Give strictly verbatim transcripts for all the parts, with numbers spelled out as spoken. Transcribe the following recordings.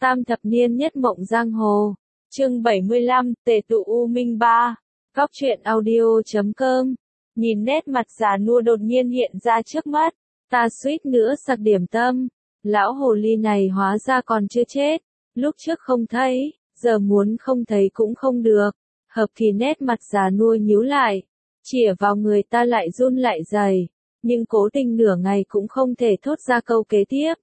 Tam thập niên nhất mộng giang hồ. Chương bảy mươi lăm, Tề tụ U Minh ba. Góc truyện audio chấm com. Nhìn nét mặt già nua đột nhiên hiện ra trước mắt, ta suýt nữa sặc điểm tâm. Lão hồ ly này hóa ra còn chưa chết. Lúc trước không thấy, giờ muốn không thấy cũng không được. Hợp Kỳ nét mặt già nua nhíu lại, chĩa vào người ta lại run lại rẩy, nhưng cố tình nửa ngày cũng không thể thốt ra câu kế tiếp.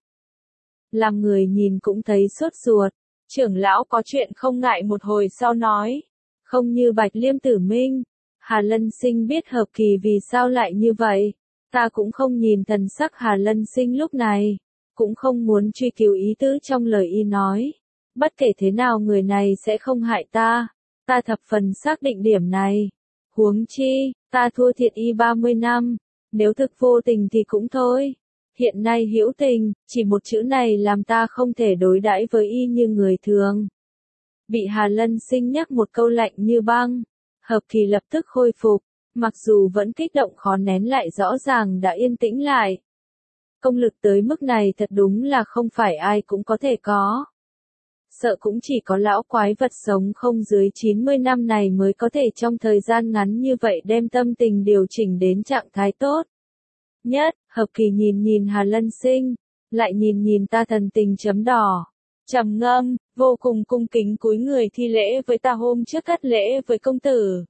Làm người nhìn cũng thấy sốt ruột, trưởng lão có chuyện không ngại một hồi sau nói. Không như Bạch Liêm Tử Minh, Hà Lân Sinh biết Hợp Kỳ vì sao lại như vậy. Ta cũng không nhìn thần sắc Hà Lân Sinh lúc này, cũng không muốn truy cứu ý tứ trong lời y nói. Bất kể thế nào người này sẽ không hại ta, ta thập phần xác định điểm này. Huống chi, ta thua thiệt y ba mươi năm, nếu thực vô tình thì cũng thôi. Hiện nay hữu tình, chỉ một chữ này làm ta không thể đối đãi với y như người thường. Bị Hà Lân Sinh nhắc một câu lạnh như băng, Hợp Kỳ lập tức khôi phục, mặc dù vẫn kích động khó nén lại rõ ràng đã yên tĩnh lại. Công lực tới mức này thật đúng là không phải ai cũng có thể có. Sợ cũng chỉ có lão quái vật sống không dưới chín mươi năm này mới có thể trong thời gian ngắn như vậy đem tâm tình điều chỉnh đến trạng thái tốt nhất. Hợp Kỳ nhìn nhìn Hà Lân Sinh, lại nhìn nhìn ta thần tình chấm đỏ, trầm ngâm, vô cùng cung kính cúi người thi lễ với ta hôm trước cắt lễ với công tử.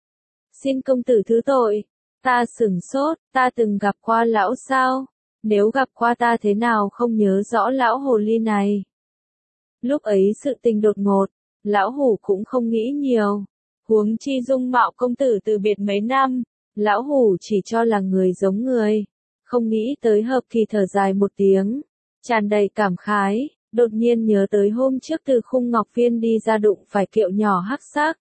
Xin công tử thứ tội. Ta sửng sốt, ta từng gặp qua lão sao? Nếu gặp qua ta thế nào không nhớ rõ lão hồ ly này. Lúc ấy sự tình đột ngột, lão hủ cũng không nghĩ nhiều. Huống chi dung mạo công tử từ biệt mấy năm, lão hủ chỉ cho là người giống người. Không nghĩ tới. Hợp Kỳ thở dài một tiếng, tràn đầy cảm khái, đột nhiên nhớ tới hôm trước từ khung ngọc phiên đi ra đụng phải kiệu nhỏ hắc sắc.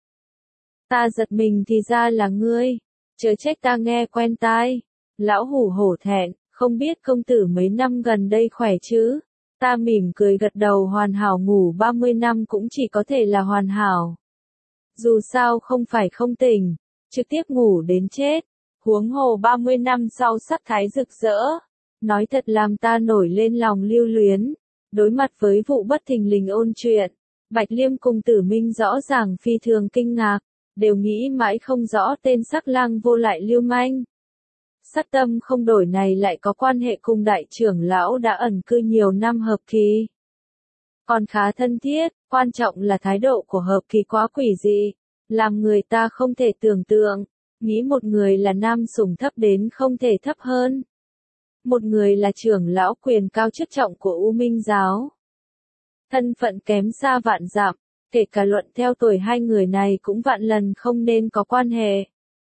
Ta giật mình thì ra là ngươi, chớ trách ta nghe quen tai. Lão hủ hổ thẹn, không biết công tử mấy năm gần đây khỏe chứ? Ta mỉm cười gật đầu, hoàn hảo, ngủ ba mươi năm cũng chỉ có thể là hoàn hảo. Dù sao không phải không tỉnh, trực tiếp ngủ đến chết. Huống hồ ba mươi năm sau sắc thái rực rỡ, nói thật làm ta nổi lên lòng lưu luyến. Đối mặt với vụ bất thình lình ôn chuyện, Bạch Liêm cùng Tử Minh rõ ràng phi thường kinh ngạc, đều nghĩ mãi không rõ tên sắc lang vô lại lưu manh. Sắc tâm không đổi này lại có quan hệ cùng đại trưởng lão đã ẩn cư nhiều năm Hợp Kỳ. Còn khá thân thiết, quan trọng là thái độ của Hợp Kỳ quá quỷ dị, làm người ta không thể tưởng tượng. Nghĩ một người là nam sủng thấp đến không thể thấp hơn. Một người là trưởng lão quyền cao chức trọng của U Minh giáo. Thân phận kém xa vạn dặm, kể cả luận theo tuổi hai người này cũng vạn lần không nên có quan hệ.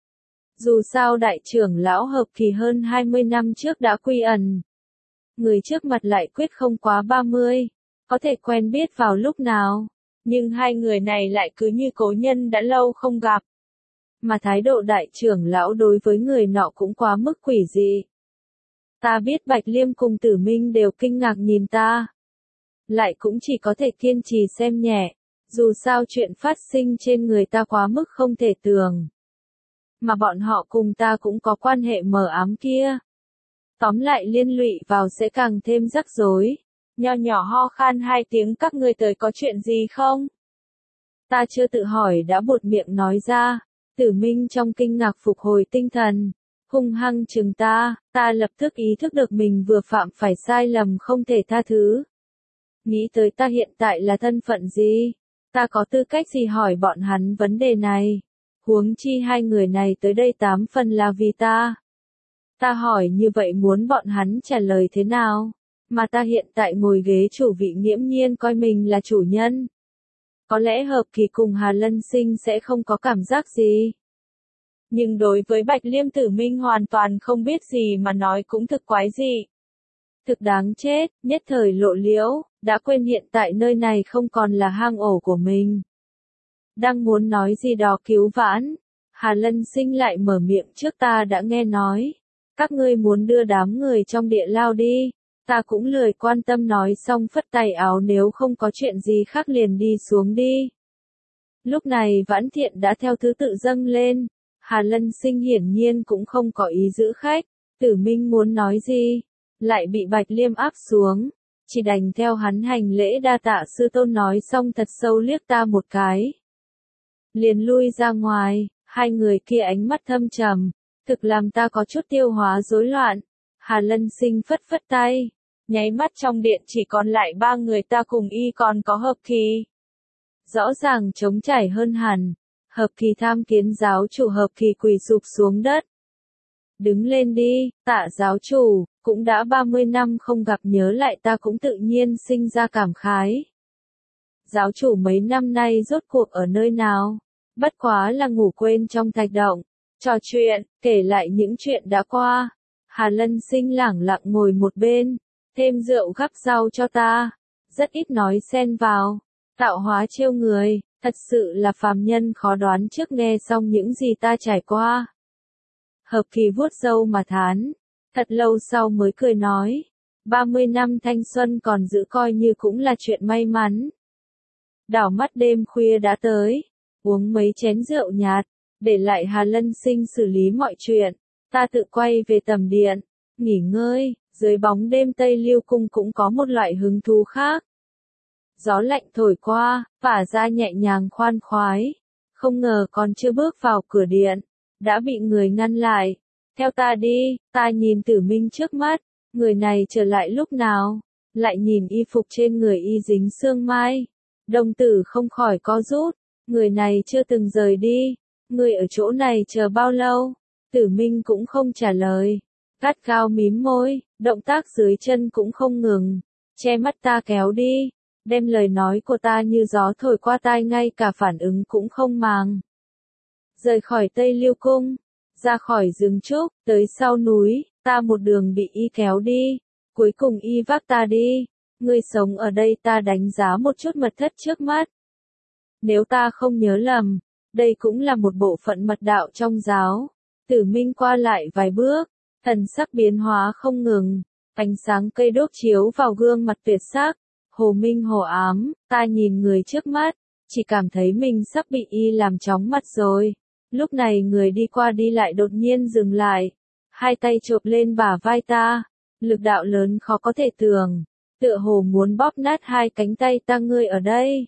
Dù sao đại trưởng lão Hợp Kỳ hơn hai mươi năm trước đã quy ẩn. Người trước mặt lại quyết không quá ba mươi, có thể quen biết vào lúc nào, nhưng hai người này lại cứ như cố nhân đã lâu không gặp. Mà thái độ đại trưởng lão đối với người nọ cũng quá mức quỷ dị. Ta biết Bạch Liêm cùng Tử Minh đều kinh ngạc nhìn ta. Lại cũng chỉ có thể kiên trì xem nhẹ, dù sao chuyện phát sinh trên người ta quá mức không thể tưởng. Mà bọn họ cùng ta cũng có quan hệ mờ ám kia. Tóm lại liên lụy vào sẽ càng thêm rắc rối. Nho nhỏ ho khan hai tiếng, các ngươi tới có chuyện gì không? Ta chưa tự hỏi đã buột miệng nói ra. Tử Minh trong kinh ngạc phục hồi tinh thần, hung hăng chừng ta, ta lập tức ý thức được mình vừa phạm phải sai lầm không thể tha thứ. Nghĩ tới ta hiện tại là thân phận gì, ta có tư cách gì hỏi bọn hắn vấn đề này, huống chi hai người này tới đây tám phần là vì ta. Ta hỏi như vậy muốn bọn hắn trả lời thế nào, mà ta hiện tại ngồi ghế chủ vị nghiễm nhiên coi mình là chủ nhân. Có lẽ Hợp Kỳ cùng Hà Lân Sinh sẽ không có cảm giác gì. Nhưng đối với Bạch Liêm Tử Minh hoàn toàn không biết gì mà nói cũng thực quái dị. Thực đáng chết, nhất thời lộ liễu, đã quên hiện tại nơi này không còn là hang ổ của mình. Đang muốn nói gì đó cứu vãn, Hà Lân Sinh lại mở miệng trước. Ta đã nghe nói, các ngươi muốn đưa đám người trong địa lao đi. Ta cũng lười quan tâm, nói xong phất tay áo, nếu không có chuyện gì khác liền đi xuống đi. Lúc này Vãn Thiện đã theo thứ tự dâng lên, Hà Lân Sinh hiển nhiên cũng không có ý giữ khách. Tử Minh muốn nói gì, lại bị Bạch Liêm áp xuống, chỉ đành theo hắn hành lễ đa tạ sư tôn nói xong thật sâu liếc ta một cái. Liền lui ra ngoài, hai người kia ánh mắt thâm trầm, thực làm ta có chút tiêu hóa rối loạn. Hà Lân Sinh phất phất tay, nháy mắt trong điện chỉ còn lại ba người ta cùng y còn có Hợp Kỳ. Rõ ràng trống trải hơn hẳn, Hợp Kỳ tham kiến giáo chủ. Hợp Kỳ quỳ sụp xuống đất. Đứng lên đi, tạ giáo chủ, cũng đã ba mươi năm không gặp nhớ lại ta cũng tự nhiên sinh ra cảm khái. Giáo chủ mấy năm nay rốt cuộc ở nơi nào? Bất quá là ngủ quên trong thạch động, trò chuyện, kể lại những chuyện đã qua. Hà Lân Sinh lẳng lặng ngồi một bên, thêm rượu gắp rau cho ta, rất ít nói xen vào, tạo hóa trêu người, thật sự là phàm nhân khó đoán trước. Nghe xong những gì ta trải qua. Hợp Kỳ vuốt râu mà thán, thật lâu sau mới cười nói, ba mươi năm thanh xuân còn giữ coi như cũng là chuyện may mắn. Đảo mắt đêm khuya đã tới, uống mấy chén rượu nhạt, để lại Hà Lân Sinh xử lý mọi chuyện, ta tự quay về tầm điện, nghỉ ngơi. Dưới bóng đêm Tây Lưu Cung cũng có một loại hứng thú khác. Gió lạnh thổi qua, phả ra nhẹ nhàng khoan khoái. Không ngờ còn chưa bước vào cửa điện, đã bị người ngăn lại. Theo ta đi. Ta nhìn Tử Minh trước mắt, người này trở lại lúc nào, lại nhìn y phục trên người y dính sương mai. Đồng tử không khỏi co rút, người này chưa từng rời đi, người ở chỗ này chờ bao lâu? Tử Minh cũng không trả lời, gắt gao mím môi, động tác dưới chân cũng không ngừng, che mắt ta kéo đi, đem lời nói của ta như gió thổi qua tai ngay cả phản ứng cũng không màng. Rời khỏi Tây Lưu Cung, ra khỏi rừng trúc, tới sau núi, ta một đường bị y kéo đi, cuối cùng y vác ta đi. Ngươi sống ở đây ta đánh giá một chút mật thất trước mắt. Nếu ta không nhớ lầm, đây cũng là một bộ phận mật đạo trong giáo. Tử Minh qua lại vài bước, thần sắc biến hóa không ngừng, ánh sáng cây đốt chiếu vào gương mặt tuyệt sắc, hồ minh hồ ám. Ta nhìn người trước mắt, chỉ cảm thấy mình sắp bị y làm chóng mặt rồi. Lúc này người đi qua đi lại đột nhiên dừng lại, hai tay chộp lên bả vai ta, lực đạo lớn khó có thể tưởng, tựa hồ muốn bóp nát hai cánh tay ta. Ngươi ở đây,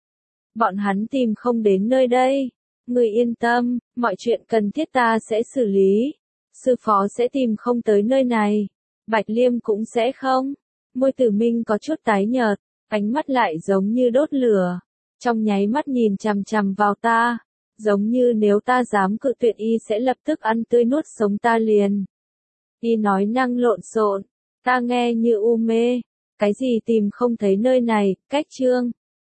bọn hắn tìm không đến nơi đây, ngươi yên tâm, mọi chuyện cần thiết ta sẽ xử lý, sư phó sẽ tìm không tới nơi này, Bạch Liêm cũng sẽ không. Môi Tử Minh có chút tái nhợt, ánh mắt lại giống như đốt lửa, trong nháy mắt nhìn chằm chằm vào ta, giống như nếu ta dám cự tuyệt y sẽ lập tức ăn tươi nuốt sống ta liền. Y nói năng lộn xộn, ta nghe như u mê, cái gì tìm không thấy nơi này, cách chương.